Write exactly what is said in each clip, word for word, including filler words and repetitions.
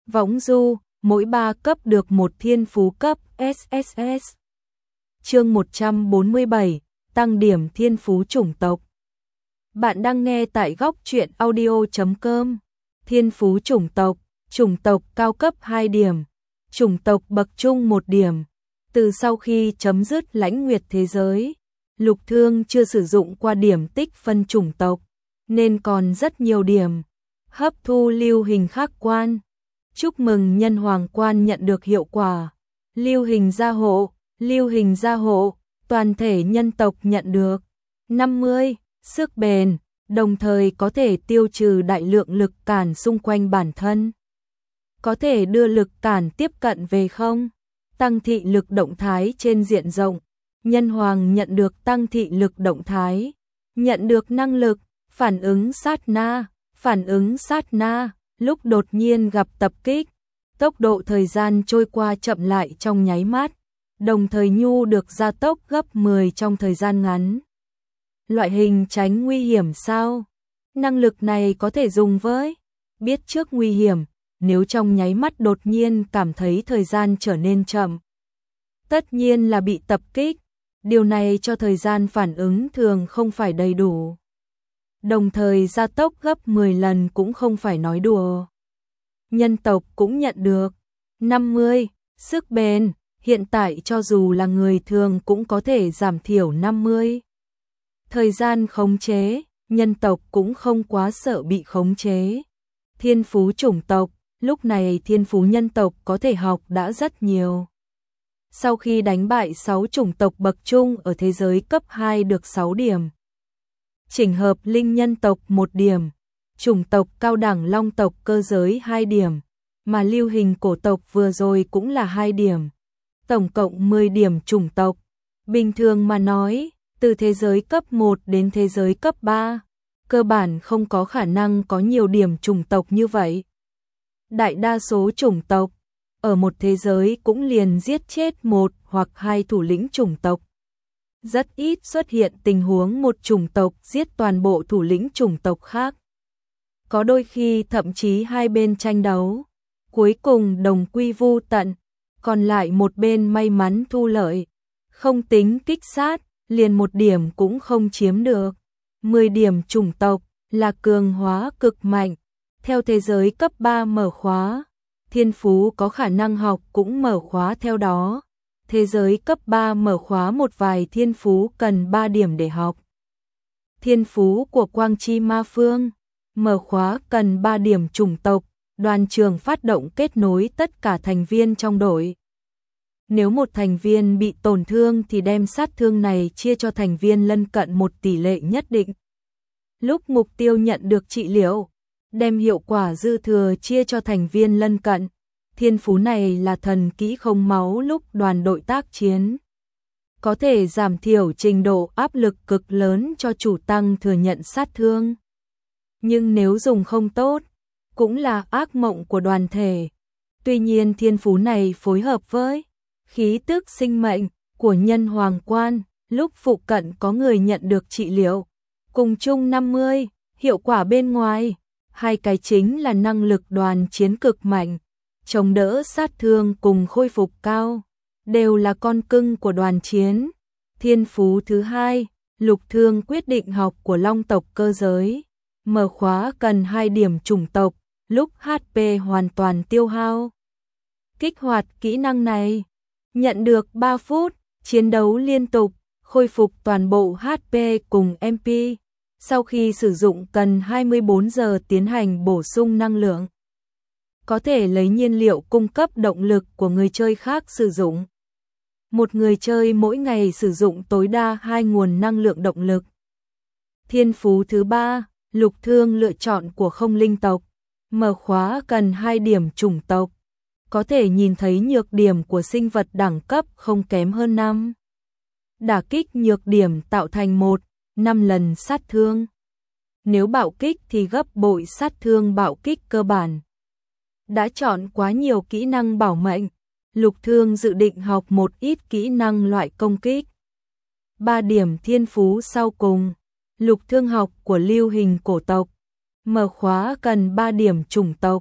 Võng du, mỗi ba cấp được một thiên phú cấp ét ét ét. Chương một trăm bốn mươi bảy, tăng điểm thiên phú chủng tộc. Bạn đang nghe tại góc truyện audio chấm com. Thiên phú chủng tộc, chủng tộc cao cấp hai điểm, chủng tộc bậc trung một điểm. Từ sau khi chấm dứt lãnh nguyệt thế giới, Lục Thương chưa sử dụng qua điểm tích phân chủng tộc, nên còn rất nhiều điểm. Hấp thu lưu hình khắc quan. Chúc mừng nhân hoàng quan nhận được hiệu quả. Lưu hình gia hộ, lưu hình gia hộ, toàn thể nhân tộc nhận được năm mươi sức bền, đồng thời có thể tiêu trừ đại lượng lực cản xung quanh bản thân. Có thể đưa lực cản tiếp cận về không? Tăng thị lực động thái trên diện rộng. Nhân hoàng nhận được tăng thị lực động thái, nhận được năng lực phản ứng sát na, phản ứng sát na, lúc đột nhiên gặp tập kích, tốc độ thời gian trôi qua chậm lại trong nháy mắt, đồng thời nhu được gia tốc gấp mười trong thời gian ngắn. Loại hình tránh nguy hiểm sao? Năng lực này có thể dùng với biết trước nguy hiểm, nếu trong nháy mắt đột nhiên cảm thấy thời gian trở nên chậm. Tất nhiên là bị tập kích, điều này cho thời gian phản ứng thường không phải đầy đủ. Đồng thời gia tốc gấp mười lần cũng không phải nói đùa. Nhân tộc cũng nhận được năm mươi sức bền, hiện tại cho dù là người thường cũng có thể giảm thiểu năm mươi. Thời gian khống chế, nhân tộc cũng không quá sợ bị khống chế. Thiên phú chủng tộc, lúc này thiên phú nhân tộc có thể học đã rất nhiều. Sau khi đánh bại sáu chủng tộc bậc trung ở thế giới cấp hai được sáu điểm. Chỉnh hợp linh nhân tộc một điểm, chủng tộc cao đẳng long tộc cơ giới hai điểm, mà lưu hình cổ tộc vừa rồi cũng là hai điểm. Tổng cộng mười điểm chủng tộc. Bình thường mà nói, từ thế giới cấp một đến thế giới cấp ba, cơ bản không có khả năng có nhiều điểm chủng tộc như vậy. Đại đa số chủng tộc ở một thế giới cũng liền giết chết một hoặc hai thủ lĩnh chủng tộc. Rất ít xuất hiện tình huống một chủng tộc giết toàn bộ thủ lĩnh chủng tộc khác. Có đôi khi thậm chí hai bên tranh đấu, cuối cùng đồng quy vu tận, còn lại một bên may mắn thu lợi. Không tính kích sát, liền một điểm cũng không chiếm được. mười điểm chủng tộc là cường hóa cực mạnh. Theo thế giới cấp ba mở khóa, thiên phú có khả năng học cũng mở khóa theo đó. Thế giới cấp ba mở khóa một vài thiên phú cần ba điểm để học. Thiên phú của Quang Chi Ma Phương, mở khóa cần ba điểm chủng tộc, đoàn trường phát động kết nối tất cả thành viên trong đội. Nếu một thành viên bị tổn thương thì đem sát thương này chia cho thành viên lân cận một tỷ lệ nhất định. Lúc mục tiêu nhận được trị liệu, đem hiệu quả dư thừa chia cho thành viên lân cận. Thiên phú này là thần kỹ không máu lúc đoàn đội tác chiến. Có thể giảm thiểu trình độ áp lực cực lớn cho chủ tăng thừa nhận sát thương. Nhưng nếu dùng không tốt, cũng là ác mộng của đoàn thể. Tuy nhiên thiên phú này phối hợp với khí tức sinh mệnh của nhân hoàng quan, lúc phụ cận có người nhận được trị liệu. Cùng chung năm mươi, hiệu quả bên ngoài, hai cái chính là năng lực đoàn chiến cực mạnh. Chống đỡ sát thương cùng khôi phục cao, đều là con cưng của đoàn chiến. Thiên phú thứ hai, Lục Thương quyết định học của long tộc cơ giới. Mở khóa cần hai điểm chủng tộc, lúc hát pê hoàn toàn tiêu hao. Kích hoạt kỹ năng này, nhận được ba phút, chiến đấu liên tục, khôi phục toàn bộ hát pê cùng em pê. Sau khi sử dụng cần hai mươi bốn giờ tiến hành bổ sung năng lượng. Có thể lấy nhiên liệu cung cấp động lực của người chơi khác sử dụng. Một người chơi mỗi ngày sử dụng tối đa hai nguồn năng lượng động lực. Thiên phú thứ ba, Lục Thương lựa chọn của không linh tộc. Mở khóa cần hai điểm chủng tộc. Có thể nhìn thấy nhược điểm của sinh vật đẳng cấp không kém hơn năm. Đả kích nhược điểm tạo thành một, năm lần sát thương. Nếu bạo kích thì gấp bội sát thương bạo kích cơ bản. Đã chọn quá nhiều kỹ năng bảo mệnh, Lục Thương dự định học một ít kỹ năng loại công kích. ba điểm thiên phú sau cùng, Lục Thương học của lưu hình cổ tộc. Mở khóa cần ba điểm chủng tộc.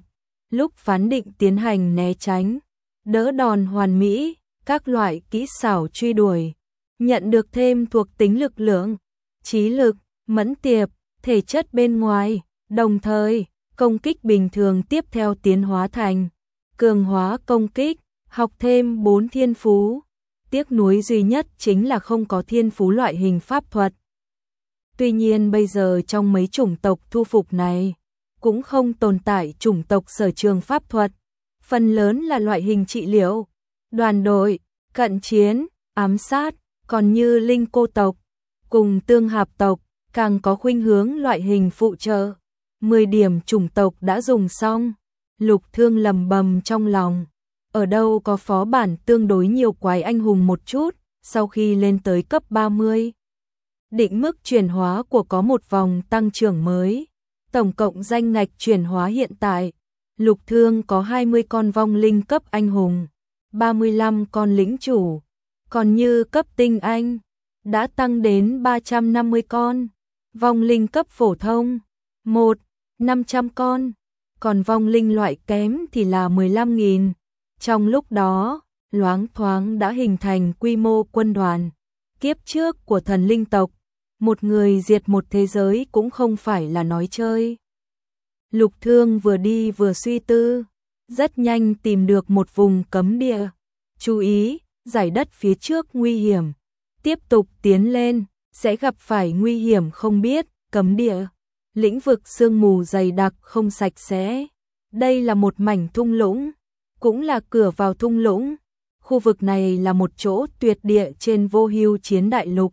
lúc phán định tiến hành né tránh, đỡ đòn hoàn mỹ, các loại kỹ xảo truy đuổi, nhận được thêm thuộc tính lực lượng, trí lực, mẫn tiệp, thể chất bên ngoài, đồng thời, công kích bình thường tiếp theo tiến hóa thành cường hóa công kích, học thêm bốn thiên phú. Tiếc nuối duy nhất chính là không có thiên phú loại hình pháp thuật. Tuy nhiên bây giờ trong mấy chủng tộc thu phục này, cũng không tồn tại chủng tộc sở trường pháp thuật, phần lớn là loại hình trị liệu, đoàn đội, cận chiến, ám sát, còn như linh cô tộc, cùng tương hạp tộc, càng có khuynh hướng loại hình phụ trợ. mười điểm chủng tộc đã dùng xong, Lục Thương lầm bầm trong lòng. Ở đâu có phó bản tương đối nhiều quái anh hùng một chút, sau khi lên tới cấp ba mươi. Định mức chuyển hóa của có một vòng tăng trưởng mới. Tổng cộng danh ngạch chuyển hóa hiện tại, Lục Thương có hai mươi con vong linh cấp anh hùng, ba mươi lăm con lĩnh chủ, còn như cấp tinh anh, đã tăng đến ba trăm năm mươi con, vong linh cấp phổ thông, một, năm trăm con, còn vong linh loại kém thì là mười lăm nghìn. Trong lúc đó, loáng thoáng đã hình thành quy mô quân đoàn. Kiếp trước của thần linh tộc, một người diệt một thế giới cũng không phải là nói chơi. Lục Thương vừa đi vừa suy tư, rất nhanh tìm được một vùng cấm địa. Chú ý, dải đất phía trước nguy hiểm. Tiếp tục tiến lên, sẽ gặp phải nguy hiểm không biết, cấm địa. Lĩnh vực sương mù dày đặc không sạch sẽ. Đây là một mảnh thung lũng, cũng là cửa vào thung lũng. Khu vực này là một chỗ tuyệt địa trên Vô Hưu Chiến Đại Lục.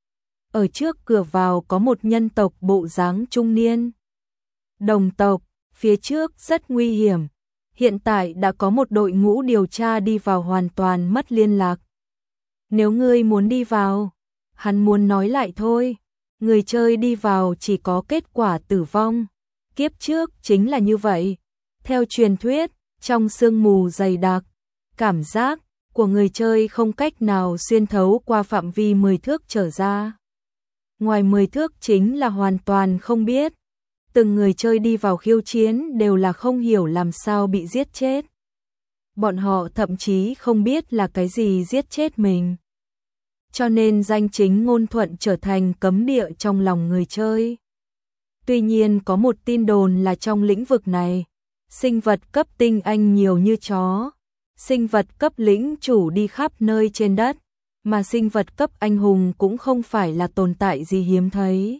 Ở trước cửa vào có một nhân tộc bộ dáng trung niên. Đồng tộc, phía trước rất nguy hiểm. Hiện tại đã có một đội ngũ điều tra đi vào hoàn toàn mất liên lạc. Nếu ngươi muốn đi vào, hắn muốn nói lại thôi. Người chơi đi vào chỉ có kết quả tử vong. Kiếp trước chính là như vậy. Theo truyền thuyết, trong sương mù dày đặc, cảm giác của người chơi không cách nào xuyên thấu qua phạm vi mười thước trở ra. Ngoài mười thước chính là hoàn toàn không biết. Từng người chơi đi vào khiêu chiến đều là không hiểu làm sao bị giết chết. Bọn họ thậm chí không biết là cái gì giết chết mình. Cho nên danh chính ngôn thuận trở thành cấm địa trong lòng người chơi. Tuy nhiên có một tin đồn là trong lĩnh vực này, sinh vật cấp tinh anh nhiều như chó, sinh vật cấp lĩnh chủ đi khắp nơi trên đất, mà sinh vật cấp anh hùng cũng không phải là tồn tại gì hiếm thấy.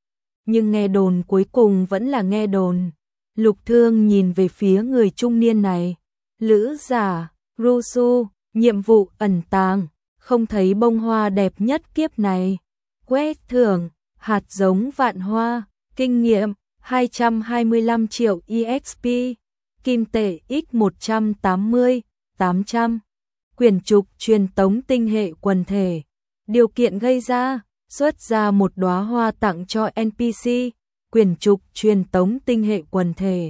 Nhưng nghe đồn cuối cùng vẫn là nghe đồn. Lục Thương nhìn về phía người trung niên này. Lữ giả, Rusu, nhiệm vụ ẩn tàng, không thấy bông hoa đẹp nhất kiếp này. Quét thưởng, hạt giống vạn hoa, kinh nghiệm, hai trăm hai mươi lăm triệu e ích pê, kim tệ x một trăm tám mươi, tám trăm. Quyển trục truyền tống tinh hệ quần thể. Điều kiện gây ra, xuất ra một đóa hoa tặng cho en pê xê, quyển trục truyền tống tinh hệ quần thể.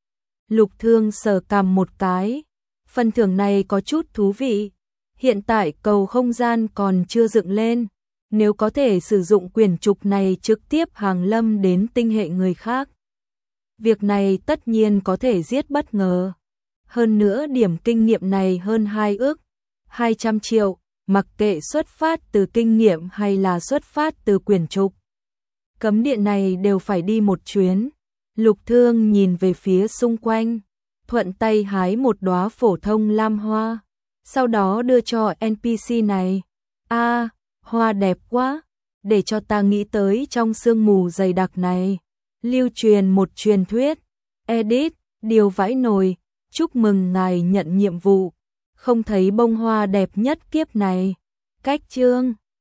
Lục Thương sờ cằm một cái, phần thưởng này có chút thú vị. Hiện tại cầu không gian còn chưa dựng lên, nếu có thể sử dụng quyển trục này trực tiếp hàng lâm đến tinh hệ người khác. Việc này tất nhiên có thể giết bất ngờ. Hơn nữa điểm kinh nghiệm này hơn hai ước, hai trăm triệu, mặc kệ xuất phát từ kinh nghiệm hay là xuất phát từ quyển trục. Cấm địa này đều phải đi một chuyến. Lục Thương nhìn về phía xung quanh, thuận tay hái một đóa phổ thông lam hoa, sau đó đưa cho en pê xê này. A, à, hoa đẹp quá, để cho ta nghĩ tới trong sương mù dày đặc này. Lưu truyền một truyền thuyết. Edit, điều vãi nồi, chúc mừng ngài nhận nhiệm vụ. Không thấy bông hoa đẹp nhất kiếp này. Cách chương